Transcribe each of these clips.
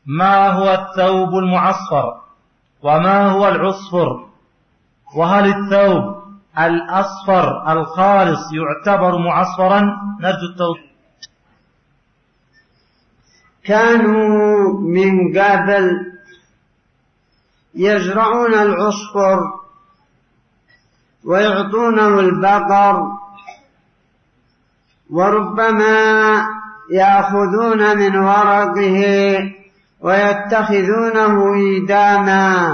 ما هو الثوب المعصفر وما هو العصفر؟ وهل الثوب الأصفر الخالص يعتبر معصفرا؟ نرجو التوضيح. كانوا من قبل يزرعون العصفر ويعطونه البقر، وربما يأخذون من ورقه ويتخذونه إيداما،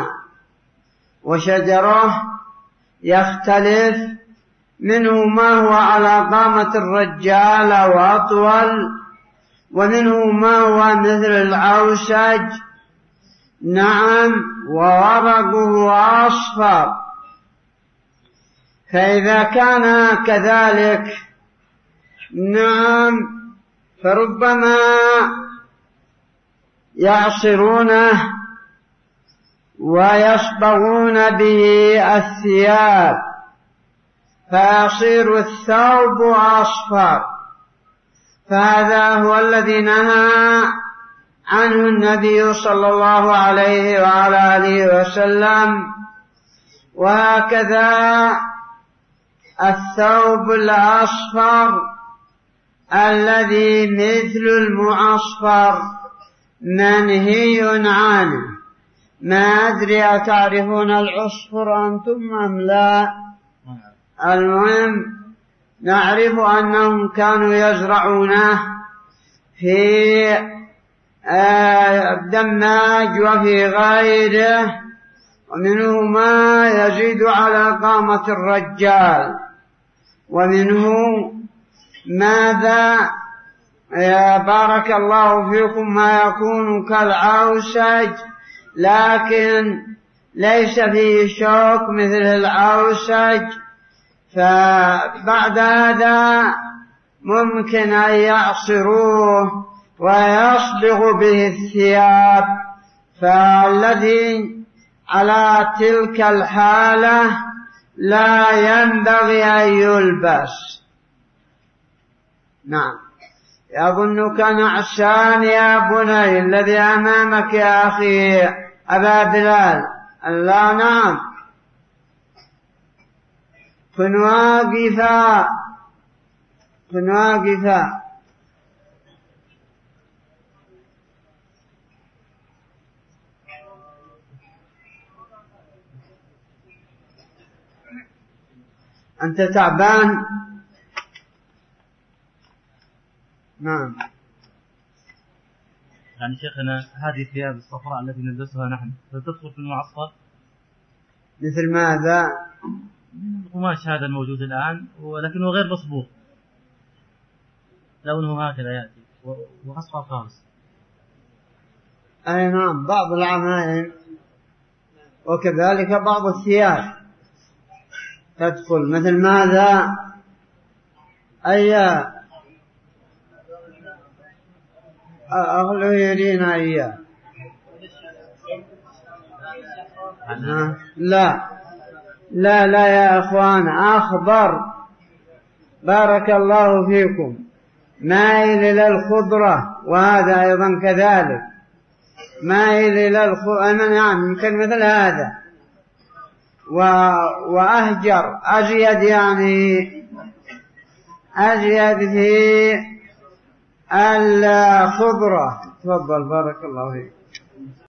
وشجره يختلف، منه ما هو على قامة الرجال أو أطول، ومنه ما هو مثل العوسج، نعم، وورقه أصفر. فإذا كان كذلك، نعم، فربما يعصرونه ويصبغون به الثياب فيصير الثوب أصفر. فهذا هو الذي نهى عنه النبي صلى الله عليه وعلى آله وسلم. وهكذا الثوب الأصفر الذي مثل المعصفر منهي عنه. ما أدري أتعرفون العصفر أنتم أم لا؟ المهم نعرف أنهم كانوا يزرعونه في الدماج وفي غيره، ومنه ما يزيد على قامة الرجال، ومنه ماذا يا بارك الله فيكم ما يكون كالعوسج لكن ليس فيه شوك مثل العوسج. فبعد هذا ممكن أن يعصروه ويصبغ به الثياب، فالذي على تلك الحالة لا ينبغي أن يلبس. نعم. يظنك نعسان يا بني الذي أمامك يا أخي أبا بلال. لا، نعم، كن واقفا كن واقفا. أنت تعبان؟ نعم. يعني شيخنا هذه الثياب الصفراء التي نلبسها نحن تدخل في المعصفر؟ مثل ماذا؟ القماش هذا الموجود الآن ولكنه غير مصبوغ، لونه هكذا يأتي وأصفر خالص. أي نعم، بعض العمائم وكذلك بعض الثياب تدخل. مثل ماذا؟ أي أغلو يرينا إياه. لا لا لا يا أخوان، أخضر بارك الله فيكم، مائل إلى الخضرة، وهذا أيضا كذلك مائل إلى الخضرة. يعني يمكن مثل هذا وأهجر أزيد، يعني أزيد في الخضرة. تفضل بارك الله فيك.